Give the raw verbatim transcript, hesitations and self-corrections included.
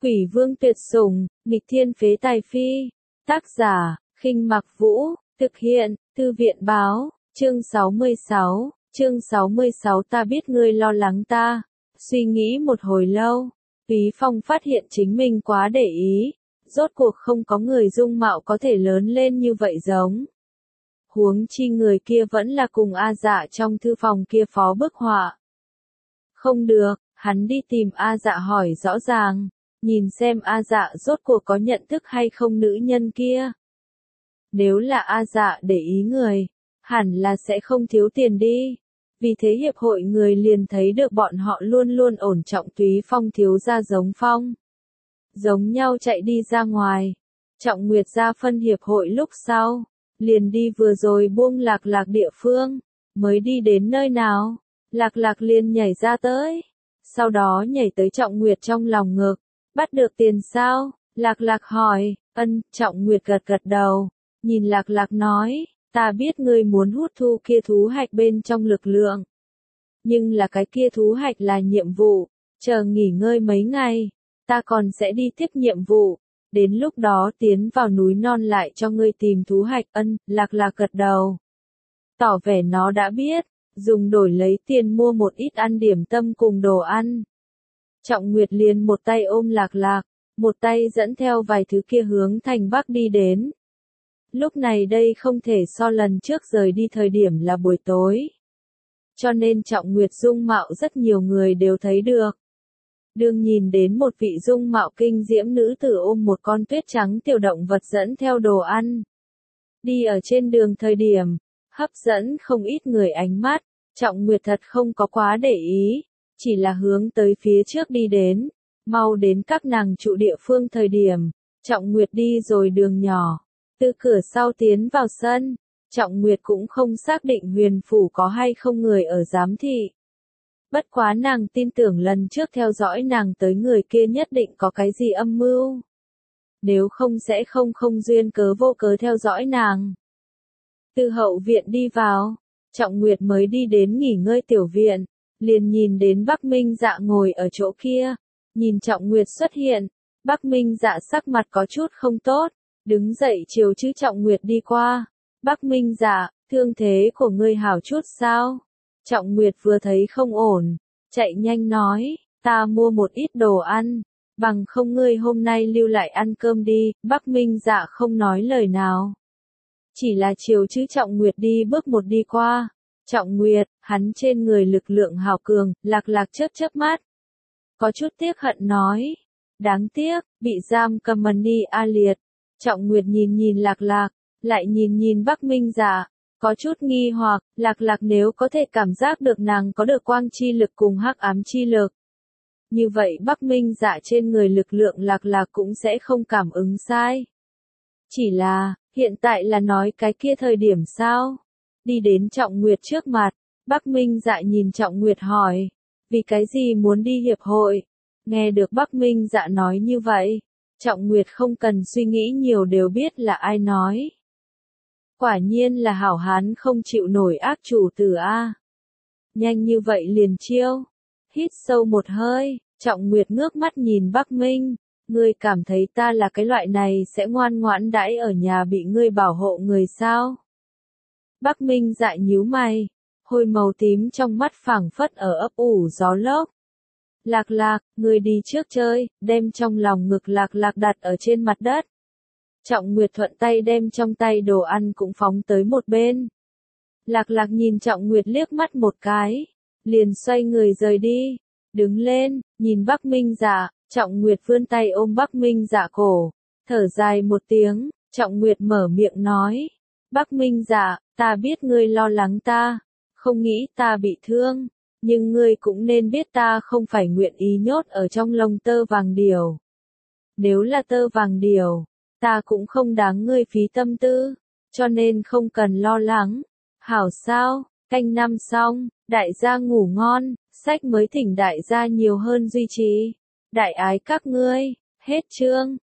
Quỷ vương tuyệt sủng, nghịch thiên phế tài phi. Tác giả, Khinh Mặc Vũ, thực hiện, Thư viện báo, chương sáu mươi sáu, chương sáu mươi sáu ta biết ngươi lo lắng ta. Suy nghĩ một hồi lâu, Túy Phong phát hiện chính mình quá để ý, rốt cuộc không có người dung mạo có thể lớn lên như vậy giống. Huống chi người kia vẫn là cùng A Dạ trong thư phòng kia phó bức họa. Không được, hắn đi tìm A Dạ hỏi rõ ràng, nhìn xem A Dạ rốt cuộc có nhận thức hay không nữ nhân kia. Nếu là A Dạ để ý người, hẳn là sẽ không thiếu tiền đi. Vì thế hiệp hội người liền thấy được bọn họ luôn luôn ổn trọng Túy Phong thiếu gia giống phong. Giống nhau chạy đi ra ngoài. Trọng Nguyệt ra phân hiệp hội lúc sau, liền đi vừa rồi buông Lạc Lạc địa phương, mới đi đến nơi nào, Lạc Lạc liền nhảy ra tới. Sau đó nhảy tới Trọng Nguyệt trong lòng ngực, bắt được tiền sao? Lạc Lạc hỏi, ân, Trọng Nguyệt gật gật đầu, nhìn Lạc Lạc nói, ta biết ngươi muốn hút thu kia thú hạch bên trong lực lượng. Nhưng là cái kia thú hạch là nhiệm vụ, chờ nghỉ ngơi mấy ngày, ta còn sẽ đi tiếp nhiệm vụ, đến lúc đó tiến vào núi non lại cho ngươi tìm thú hạch. Ân, Lạc Lạc gật đầu, tỏ vẻ nó đã biết, dùng đổi lấy tiền mua một ít ăn điểm tâm cùng đồ ăn. Trọng Nguyệt liền một tay ôm Lạc Lạc, một tay dẫn theo vài thứ kia hướng thành Bắc đi đến. Lúc này đây không thể so lần trước rời đi thời điểm là buổi tối. Cho nên Trọng Nguyệt dung mạo rất nhiều người đều thấy được. Đương nhìn đến một vị dung mạo kinh diễm nữ tử ôm một con tuyết trắng tiểu động vật dẫn theo đồ ăn. Đi ở trên đường thời điểm, hấp dẫn không ít người ánh mắt, Trọng Nguyệt thật không có quá để ý, chỉ là hướng tới phía trước đi đến, mau đến các nàng trụ địa phương thời điểm, Trọng Nguyệt đi rồi đường nhỏ, từ cửa sau tiến vào sân, Trọng Nguyệt cũng không xác định huyền phủ có hay không người ở giám thị. Bất quá nàng tin tưởng lần trước theo dõi nàng tới người kia nhất định có cái gì âm mưu. Nếu không sẽ không không duyên cớ vô cớ theo dõi nàng. Từ hậu viện đi vào, Trọng Nguyệt mới đi đến nghỉ ngơi tiểu viện, liền nhìn đến Bắc Minh Dạ ngồi ở chỗ kia. Nhìn Trọng Nguyệt xuất hiện, Bắc Minh Dạ sắc mặt có chút không tốt, đứng dậy chiều chứ Trọng Nguyệt đi qua. Bắc Minh Dạ, thương thế của ngươi hảo chút sao? Trọng Nguyệt vừa thấy không ổn, chạy nhanh nói, ta mua một ít đồ ăn, bằng không ngươi hôm nay lưu lại ăn cơm đi. Bắc Minh Dạ không nói lời nào, chỉ là chiều chứ Trọng Nguyệt đi bước một đi qua. Trọng Nguyệt, hắn trên người lực lượng hào cường. Lạc Lạc chớp chớp mắt, có chút tiếc hận nói, đáng tiếc, bị giam cầm Mani A Liệt. Trọng Nguyệt nhìn nhìn Lạc Lạc, lại nhìn nhìn Bắc Minh Dạ, có chút nghi hoặc. Lạc Lạc nếu có thể cảm giác được nàng có được quang chi lực cùng hắc ám chi lực, như vậy Bắc Minh Dạ trên người lực lượng Lạc Lạc cũng sẽ không cảm ứng sai. Chỉ là, hiện tại là nói cái kia thời điểm sao? Đi đến Trọng Nguyệt trước mặt, Bắc Minh Dạ nhìn Trọng Nguyệt hỏi, vì cái gì muốn đi hiệp hội? Nghe được Bắc Minh Dạ nói như vậy, Trọng Nguyệt không cần suy nghĩ nhiều đều biết là ai nói. Quả nhiên là hảo hán không chịu nổi ác chủ tử a. Nhanh như vậy liền chiêu. Hít sâu một hơi, Trọng Nguyệt ngước mắt nhìn Bắc Minh, ngươi cảm thấy ta là cái loại này sẽ ngoan ngoãn đãi ở nhà bị ngươi bảo hộ người sao? Bắc Minh Dạ nhíu mày, hôi màu tím trong mắt phảng phất ở ấp ủ gió lốc. Lạc Lạc, ngươi đi trước chơi, đem trong lòng ngực Lạc Lạc đặt ở trên mặt đất. Trọng Nguyệt thuận tay đem trong tay đồ ăn cũng phóng tới một bên. Lạc Lạc nhìn Trọng Nguyệt liếc mắt một cái, liền xoay người rời đi, đứng lên, nhìn Bắc Minh Dạ, Trọng Nguyệt vươn tay ôm Bắc Minh Dạ cổ, thở dài một tiếng, Trọng Nguyệt mở miệng nói, Bắc Minh Dạ, ta biết ngươi lo lắng ta, không nghĩ ta bị thương, nhưng ngươi cũng nên biết ta không phải nguyện ý nhốt ở trong lông tơ vàng điểu. Nếu là tơ vàng điểu, ta cũng không đáng ngươi phí tâm tư, cho nên không cần lo lắng. Hảo sao, canh năm xong, đại gia ngủ ngon, sách mới thỉnh đại gia nhiều hơn duy trì. Đại ái các ngươi, hết chương.